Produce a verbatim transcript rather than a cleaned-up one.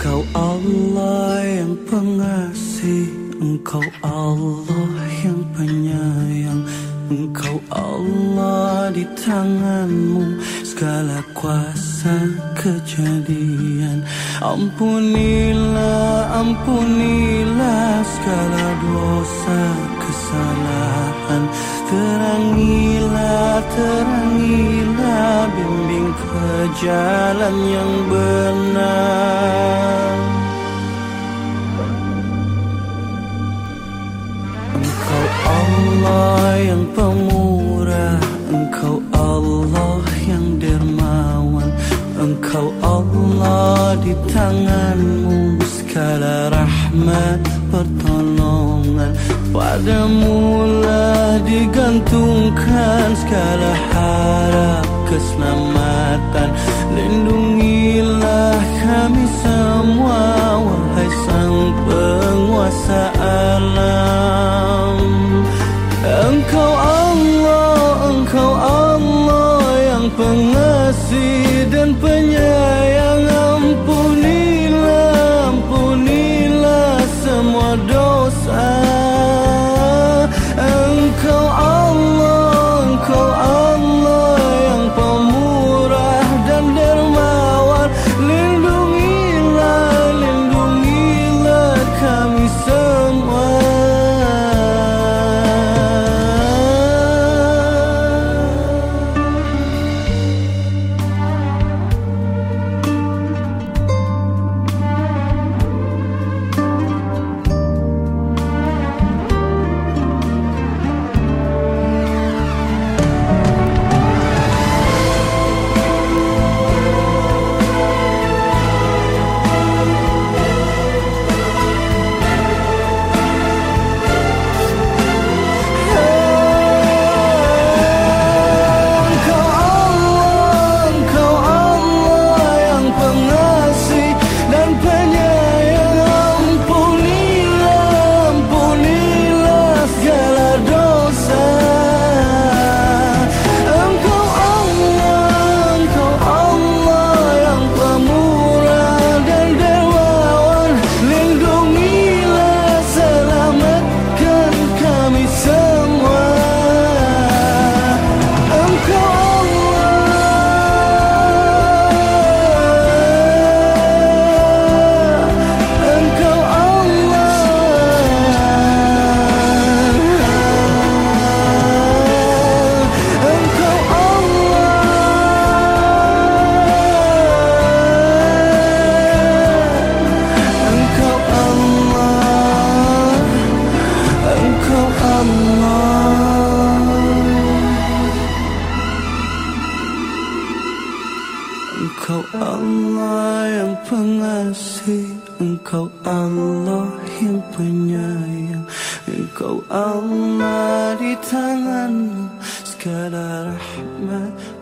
Engkau Allah yang pengasih, Engkau Allah yang penyayang, Engkau Allah, di tanganmu segala kuasa kejadian. Ampunilah, ampunilah segala dosa kesalahan. Terangilah, terangilah, bimbing ke jalan yang benar. Engkau Allah yang pemurah, Engkau Allah yang dermawan, Engkau Allah, di tanganmu segala rahmat pertolongan. Padamu lah digantungkan segala harap keselamatan. Lindungilah kami semua, wahai Sang Penguasa alam. Engkau Allah, Engkau Allah yang pengasih dan penyayang. Ampunilah, ampunilah semua dosa. Engkau Allah, Engkau Allah yang pemurah dan dermawan. Lindungilah, lindungilah kami semua. Engkau Allah yang pengasih, Engkau Allah yang penyayang, Engkau Allah, di tanganmu segala rahmat